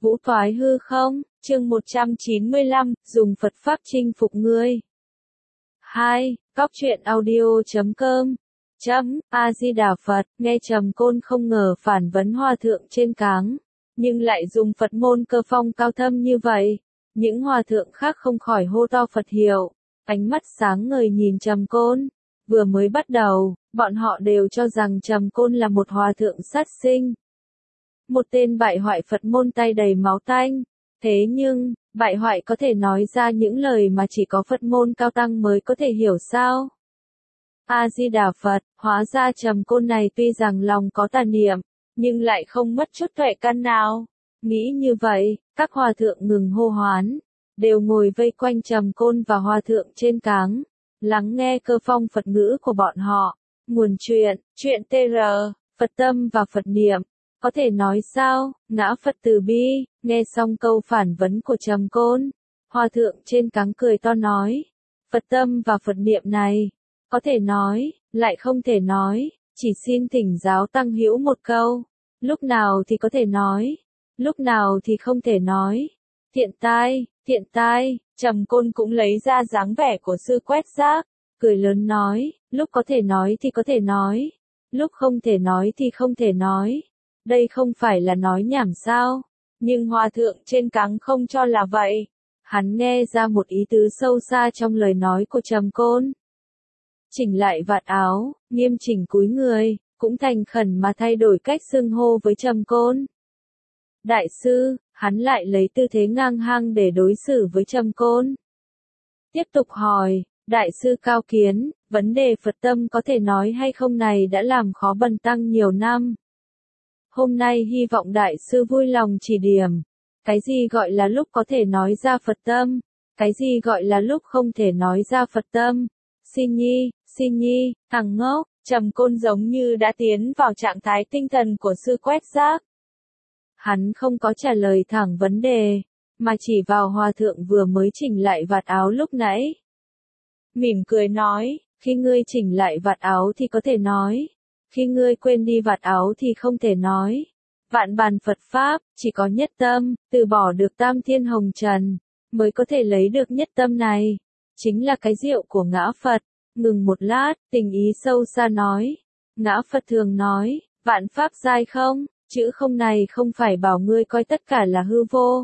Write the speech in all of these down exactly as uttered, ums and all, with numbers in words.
Vũ thoái hư không, chương một trăm chín mươi lăm, dùng Phật Pháp chinh phục ngươi. hai. Cóc truyện audio chấm com chấm, A-di-đà Phật, nghe Trầm Côn không ngờ phản vấn hòa thượng trên cáng, nhưng lại dùng Phật môn cơ phong cao thâm như vậy. Những hòa thượng khác không khỏi hô to Phật hiệu, ánh mắt sáng ngời nhìn Trầm Côn. Vừa mới bắt đầu, bọn họ đều cho rằng Trầm Côn là một hòa thượng sát sinh. Một tên bại hoại Phật môn tay đầy máu tanh. Thế nhưng, bại hoại có thể nói ra những lời mà chỉ có Phật môn cao tăng mới có thể hiểu sao? A-di-đà Phật, hóa ra Trầm Côn này tuy rằng lòng có tà niệm, nhưng lại không mất chút tuệ căn nào. Nghĩ như vậy, các hòa thượng ngừng hô hoán, đều ngồi vây quanh Trầm Côn và hòa thượng trên cáng, lắng nghe cơ phong Phật ngữ của bọn họ. Nguồn truyện, truyện tê rờ, Phật tâm và Phật niệm. Có thể nói sao, ngã Phật từ bi, nghe xong câu phản vấn của Trầm Côn. Hòa thượng trên cáng cười to nói, Phật tâm và Phật niệm này, có thể nói, lại không thể nói, chỉ xin thỉnh giáo tăng hữu một câu, lúc nào thì có thể nói, lúc nào thì không thể nói. Thiện tai, thiện tai, Trầm Côn cũng lấy ra dáng vẻ của sư quét rác, cười lớn nói, lúc có thể nói thì có thể nói, lúc không thể nói thì không thể nói. Đây không phải là nói nhảm sao? Nhưng hòa thượng trên cáng không cho là vậy. Hắn nghe ra một ý tứ sâu xa trong lời nói của Trầm Côn. Chỉnh lại vạt áo, nghiêm chỉnh cúi người, cũng thành khẩn mà thay đổi cách xưng hô với Trầm Côn. Đại sư, hắn lại lấy tư thế ngang hang để đối xử với Trầm Côn. Tiếp tục hỏi, đại sư cao kiến, vấn đề Phật tâm có thể nói hay không này đã làm khó bần tăng nhiều năm. Hôm nay hy vọng đại sư vui lòng chỉ điểm. Cái gì gọi là lúc có thể nói ra Phật tâm? Cái gì gọi là lúc không thể nói ra Phật tâm? Xin nhi, xin nhi, thằng ngốc, Trầm Côn giống như đã tiến vào trạng thái tinh thần của sư quét rác. Hắn không có trả lời thẳng vấn đề, mà chỉ vào hòa thượng vừa mới chỉnh lại vạt áo lúc nãy. Mỉm cười nói, khi ngươi chỉnh lại vạt áo thì có thể nói. Khi ngươi quên đi vạt áo thì không thể nói. Vạn bàn Phật Pháp, chỉ có nhất tâm, từ bỏ được tam thiên hồng trần, mới có thể lấy được nhất tâm này. Chính là cái diệu của ngã Phật. Ngừng một lát, tình ý sâu xa nói. Ngã Phật thường nói, vạn Pháp giai không, chữ không này không phải bảo ngươi coi tất cả là hư vô.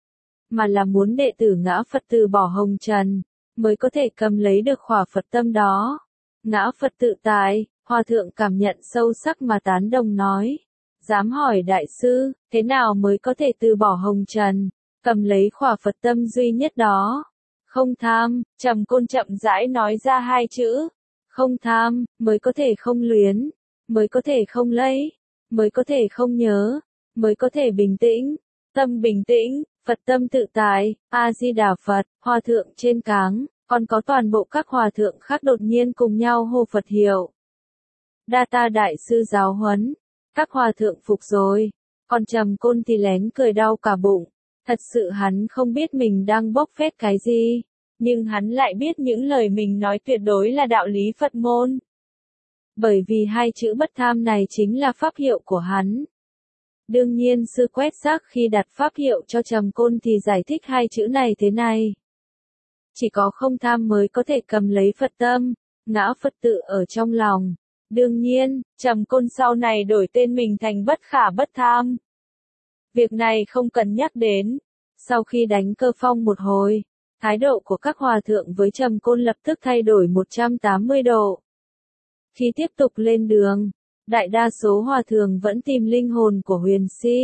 Mà là muốn đệ tử ngã Phật từ bỏ hồng trần, mới có thể cầm lấy được khỏa Phật tâm đó. Ngã Phật tự tại. Hòa thượng cảm nhận sâu sắc mà tán đồng nói. Dám hỏi đại sư, thế nào mới có thể từ bỏ hồng trần, cầm lấy khỏa Phật tâm duy nhất đó? Không tham, Trầm Côn chậm rãi nói ra hai chữ. Không tham, mới có thể không luyến, mới có thể không lấy, mới có thể không nhớ, mới có thể bình tĩnh. Tâm bình tĩnh, Phật tâm tự tại, A-di-đà Phật, hòa thượng trên cáng, còn có toàn bộ các hòa thượng khác đột nhiên cùng nhau hô Phật hiệu. Đa ta đại sư giáo huấn, các hòa thượng phục rồi, còn Trầm Côn thì lén cười đau cả bụng, thật sự hắn không biết mình đang bốc phét cái gì, nhưng hắn lại biết những lời mình nói tuyệt đối là đạo lý Phật môn. Bởi vì hai chữ bất tham này chính là pháp hiệu của hắn. Đương nhiên sư quét rác khi đặt pháp hiệu cho Trầm Côn thì giải thích hai chữ này thế này. Chỉ có không tham mới có thể cầm lấy Phật tâm, ngã Phật tự ở trong lòng. Đương nhiên, Trầm Côn sau này đổi tên mình thành Bất Khả Bất Tham. Việc này không cần nhắc đến. Sau khi đánh cơ phong một hồi, thái độ của các hòa thượng với Trầm Côn lập tức thay đổi một trăm tám mươi độ. Khi tiếp tục lên đường, đại đa số hòa thượng vẫn tìm linh hồn của Huyền Si.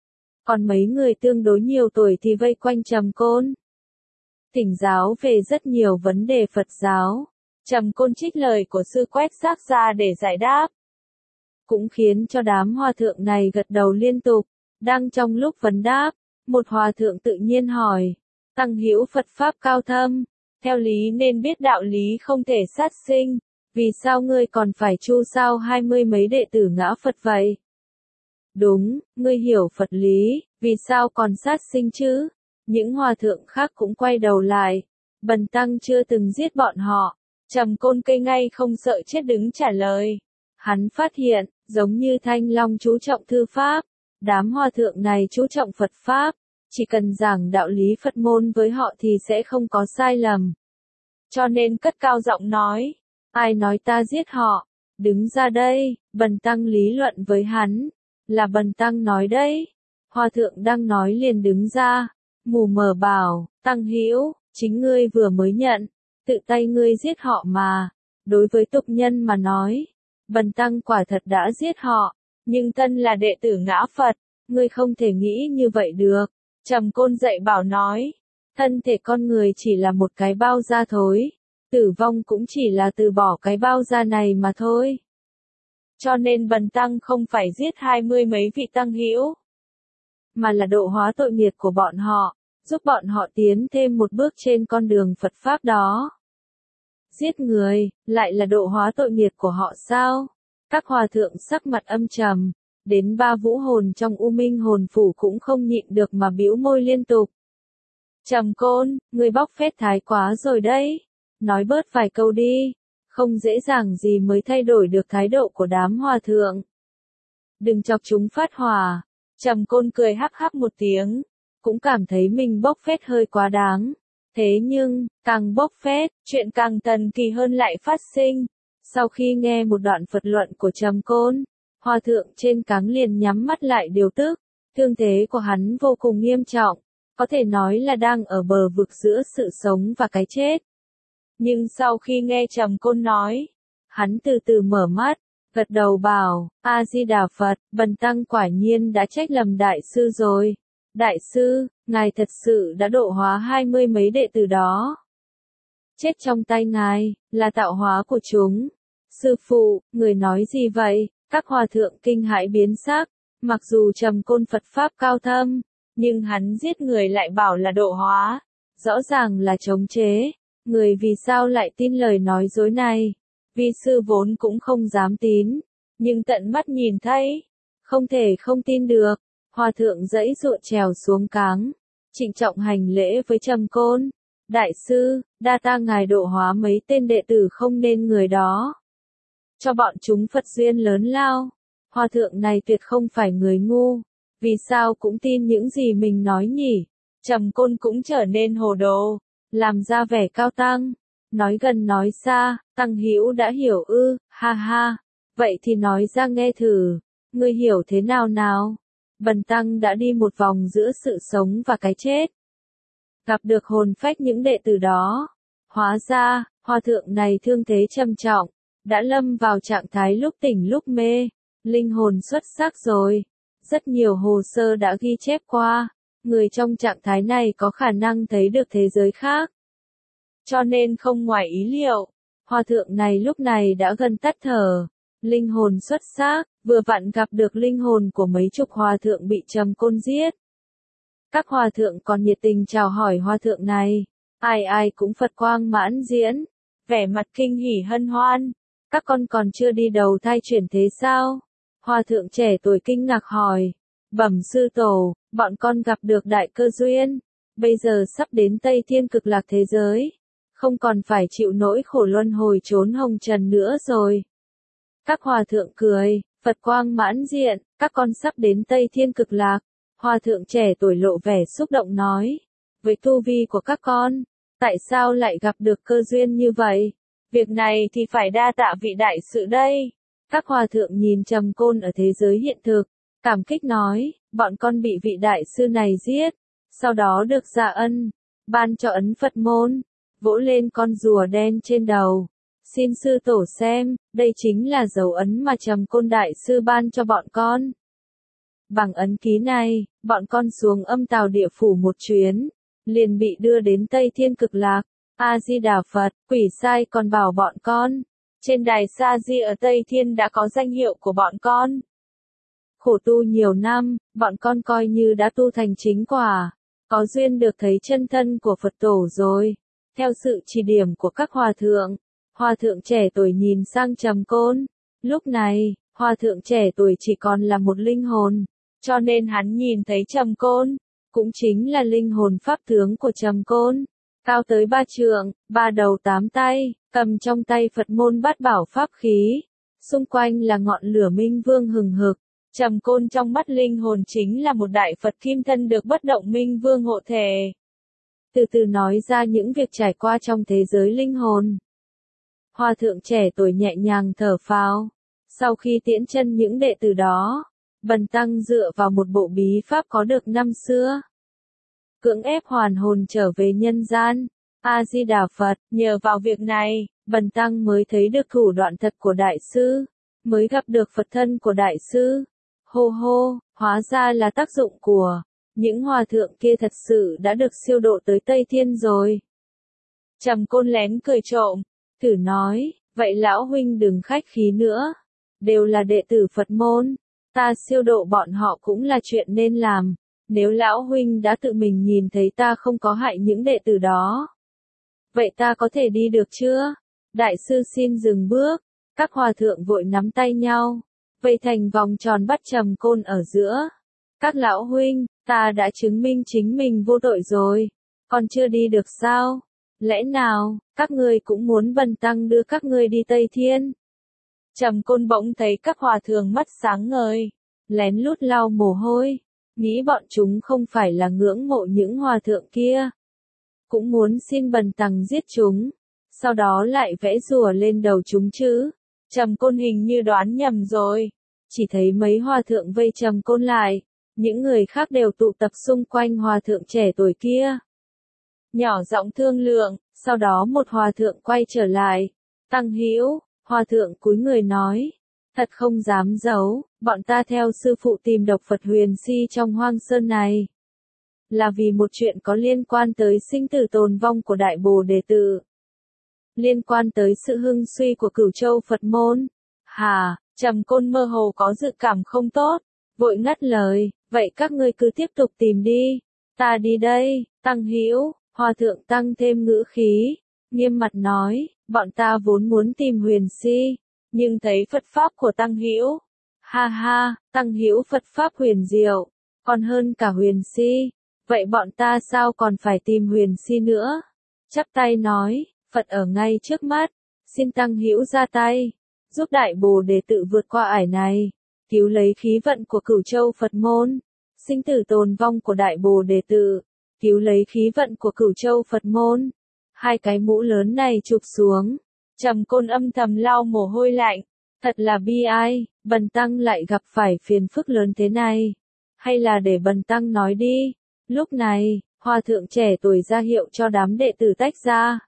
Còn mấy người tương đối nhiều tuổi thì vây quanh Trầm Côn, thỉnh giáo về rất nhiều vấn đề Phật giáo. Trầm Côn trích lời của sư quét rác ra để giải đáp. Cũng khiến cho đám hòa thượng này gật đầu liên tục. Đang trong lúc vấn đáp, một hòa thượng tự nhiên hỏi, tăng hữu Phật Pháp cao thâm, theo lý nên biết đạo lý không thể sát sinh, vì sao ngươi còn phải chu sao hai mươi mấy đệ tử ngã Phật vậy? Đúng, ngươi hiểu Phật lý, vì sao còn sát sinh chứ? Những hòa thượng khác cũng quay đầu lại, bần tăng chưa từng giết bọn họ. Trầm Côn cây ngay không sợ chết đứng trả lời. Hắn phát hiện, giống như Thanh Long chú trọng thư pháp, Đám hòa thượng này chú trọng Phật Pháp, chỉ cần giảng đạo lý Phật môn với họ thì sẽ không có sai lầm. Cho nên cất cao giọng nói, ai nói ta giết họ, đứng ra đây, Bần Tăng lý luận với hắn, là Bần Tăng nói đấy. Hòa thượng đang nói liền đứng ra, mù mờ bảo, Tăng hữu, chính ngươi vừa mới nhận, tự tay ngươi giết họ mà, đối với tục nhân mà nói, Bần Tăng quả thật đã giết họ, nhưng thân là đệ tử ngã Phật, ngươi không thể nghĩ như vậy được. Trầm Côn dạy bảo nói, thân thể con người chỉ là một cái bao da thối, tử vong cũng chỉ là từ bỏ cái bao da này mà thôi. Cho nên Bần Tăng không phải giết hai mươi mấy vị tăng hữu, mà là độ hóa tội nghiệp của bọn họ, giúp bọn họ tiến thêm một bước trên con đường Phật Pháp đó. Giết người, lại là độ hóa tội nghiệp của họ sao? Các hòa thượng sắc mặt âm trầm, đến ba vũ hồn trong U Minh hồn phủ cũng không nhịn được mà bĩu môi liên tục. Trầm Côn, ngươi bóc phét thái quá rồi đấy, nói bớt vài câu đi, không dễ dàng gì mới thay đổi được thái độ của đám hòa thượng. Đừng chọc chúng phát hỏa. Trầm Côn cười hắc hắc một tiếng, cũng cảm thấy mình bốc phét hơi quá đáng. Thế nhưng, càng bốc phét, chuyện càng thần kỳ hơn lại phát sinh. Sau khi nghe một đoạn Phật luận của Trầm Côn, hòa thượng trên cáng liền nhắm mắt lại điều tức. Thương thế của hắn vô cùng nghiêm trọng, có thể nói là đang ở bờ vực giữa sự sống và cái chết. Nhưng sau khi nghe Trầm Côn nói, hắn từ từ mở mắt, gật đầu bảo, A-di-đà Phật, Bần Tăng quả nhiên đã trách lầm đại sư rồi. Đại sư, ngài thật sự đã độ hóa hai mươi mấy đệ tử đó. Chết trong tay ngài, là tạo hóa của chúng. Sư phụ, người nói gì vậy? Các hòa thượng kinh hãi biến sắc, mặc dù Trầm Côn Phật Pháp cao thâm, nhưng hắn giết người lại bảo là độ hóa. Rõ ràng là chống chế, người vì sao lại tin lời nói dối này? Vi sư vốn cũng không dám tín, nhưng tận mắt nhìn thấy, không thể không tin được. Hòa thượng giãy giụa trèo xuống cáng, trịnh trọng hành lễ với Trầm Côn. Đại sư, đa ta ngài độ hóa mấy tên đệ tử không nên người đó, cho bọn chúng Phật duyên lớn lao. Hòa thượng này tuyệt không phải người ngu, vì sao cũng tin những gì mình nói nhỉ? Trầm Côn cũng trở nên hồ đồ, làm ra vẻ cao tăng, nói gần nói xa, Tăng hữu đã hiểu ư, ha ha, vậy thì nói ra nghe thử, ngươi hiểu thế nào nào? Bần Tăng đã đi một vòng giữa sự sống và cái chết, gặp được hồn phách những đệ tử đó. Hóa ra, hòa thượng này thương thế trầm trọng, đã lâm vào trạng thái lúc tỉnh lúc mê, linh hồn xuất sắc rồi. Rất nhiều hồ sơ đã ghi chép qua, người trong trạng thái này có khả năng thấy được thế giới khác. Cho nên không ngoài ý liệu, hòa thượng này lúc này đã gần tắt thở. Linh hồn xuất sắc, vừa vặn gặp được linh hồn của mấy chục hòa thượng bị Trầm Côn giết. Các hòa thượng còn nhiệt tình chào hỏi hòa thượng này, ai ai cũng Phật quang mãn diễn, vẻ mặt kinh hỉ hân hoan. Các con còn chưa đi đầu thai chuyển thế sao? Hòa thượng trẻ tuổi kinh ngạc hỏi, bẩm sư tổ, bọn con gặp được đại cơ duyên, bây giờ sắp đến Tây Thiên Cực Lạc thế giới, không còn phải chịu nỗi khổ luân hồi trốn hồng trần nữa rồi. Các hòa thượng cười, Phật quang mãn diện, các con sắp đến Tây Thiên Cực Lạc. Hòa thượng trẻ tuổi lộ vẻ xúc động nói, với tu vi của các con, tại sao lại gặp được cơ duyên như vậy? Việc này thì phải đa tạ vị đại sự đây. Các hòa thượng nhìn Trầm Côn ở thế giới hiện thực, cảm kích nói, bọn con bị vị đại sư này giết, sau đó được dạ ân, ban cho ấn Phật môn, vỗ lên con rùa đen trên đầu. Xin sư tổ xem, đây chính là dấu ấn mà Trầm Côn đại sư ban cho bọn con. Bằng ấn ký này, bọn con xuống âm tào địa phủ một chuyến, liền bị đưa đến Tây Thiên Cực Lạc. A-di-đà Phật, quỷ sai còn bảo bọn con, trên đài Sa Di ở Tây Thiên đã có danh hiệu của bọn con. Khổ tu nhiều năm, bọn con coi như đã tu thành chính quả, có duyên được thấy chân thân của Phật tổ rồi. Theo sự chỉ điểm của các hòa thượng, hòa thượng trẻ tuổi nhìn sang Trầm Côn. Lúc này, hòa thượng trẻ tuổi chỉ còn là một linh hồn, cho nên hắn nhìn thấy Trầm Côn, cũng chính là linh hồn pháp tướng của Trầm Côn. Cao tới ba trượng, ba đầu tám tay, cầm trong tay Phật môn bát bảo pháp khí. Xung quanh là ngọn lửa minh vương hừng hực. Trầm Côn trong mắt linh hồn chính là một đại Phật kim thân được bất động minh vương hộ thể. Từ từ nói ra những việc trải qua trong thế giới linh hồn. Hòa thượng trẻ tuổi nhẹ nhàng thở phào. Sau khi tiễn chân những đệ tử đó, Bần Tăng dựa vào một bộ bí pháp có được năm xưa. Cưỡng ép hoàn hồn trở về nhân gian. A-di-đà Phật, nhờ vào việc này, Bần Tăng mới thấy được thủ đoạn thật của Đại Sư, mới gặp được Phật thân của Đại Sư. Hô hô, hóa ra là tác dụng của những hòa thượng kia thật sự đã được siêu độ tới Tây Thiên rồi. Trầm Côn lén cười trộm, thử nói, vậy lão huynh đừng khách khí nữa, đều là đệ tử Phật môn, ta siêu độ bọn họ cũng là chuyện nên làm, nếu lão huynh đã tự mình nhìn thấy ta không có hại những đệ tử đó. Vậy ta có thể đi được chưa? Đại sư xin dừng bước, các hòa thượng vội nắm tay nhau, vây thành vòng tròn bắt Trầm Côn ở giữa. Các lão huynh, ta đã chứng minh chính mình vô tội rồi, còn chưa đi được sao? Lẽ nào, các ngươi cũng muốn Bần Tăng đưa các ngươi đi Tây Thiên? Trầm Côn bỗng thấy các hòa thượng mắt sáng ngời, lén lút lau mồ hôi, nghĩ bọn chúng không phải là ngưỡng mộ những hòa thượng kia, cũng muốn xin Bần Tăng giết chúng, sau đó lại vẽ rùa lên đầu chúng chứ. Trầm Côn hình như đoán nhầm rồi, chỉ thấy mấy hòa thượng vây Trầm Côn lại, những người khác đều tụ tập xung quanh hòa thượng trẻ tuổi kia. Nhỏ giọng thương lượng, sau đó một hòa thượng quay trở lại, Tăng Hữu, hòa thượng cúi người nói, thật không dám giấu, bọn ta theo sư phụ tìm độc Phật huyền si trong hoang sơn này, là vì một chuyện có liên quan tới sinh tử tồn vong của Đại Bồ Đề Tự, liên quan tới sự hưng suy của Cửu Châu Phật môn. Hà, Trầm Côn mơ hồ có dự cảm không tốt, vội ngắt lời, vậy các ngươi cứ tiếp tục tìm đi, ta đi đây. Tăng Hữu, hòa thượng tăng thêm ngữ khí, nghiêm mặt nói, bọn ta vốn muốn tìm huyền si, nhưng thấy Phật pháp của Tăng Hữu, ha ha, Tăng Hữu Phật pháp huyền diệu, còn hơn cả huyền si, vậy bọn ta sao còn phải tìm huyền si nữa? Chắp tay nói, Phật ở ngay trước mắt, xin Tăng Hữu ra tay, giúp Đại Bồ Đề Tự vượt qua ải này, cứu lấy khí vận của Cửu Châu Phật môn, sinh tử tồn vong của Đại Bồ Đề Tự, cứu lấy khí vận của Cửu Châu Phật môn. Hai cái mũ lớn này chụp xuống, Trầm Côn âm thầm lau mồ hôi lạnh, thật là bi ai, Bần Tăng lại gặp phải phiền phức lớn thế này, hay là để Bần Tăng nói đi. Lúc này, hòa thượng trẻ tuổi ra hiệu cho đám đệ tử tách ra,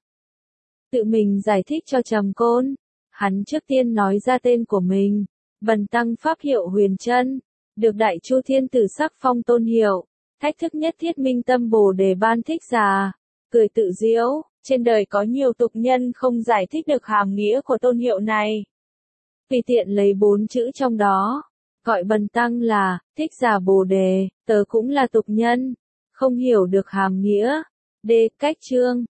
tự mình giải thích cho Trầm Côn. Hắn trước tiên nói ra tên của mình, Bần Tăng pháp hiệu Huyền Trân, được Đại Chu Thiên Tử sắc phong tôn hiệu, thách thức nhất thiết minh tâm Bồ Đề ban thích già, cười tự diễu, trên đời có nhiều tục nhân không giải thích được hàm nghĩa của tôn hiệu này. Tùy tiện lấy bốn chữ trong đó, gọi Bần Tăng là, thích già Bồ Đề, tớ cũng là tục nhân, không hiểu được hàm nghĩa. D. Cách chương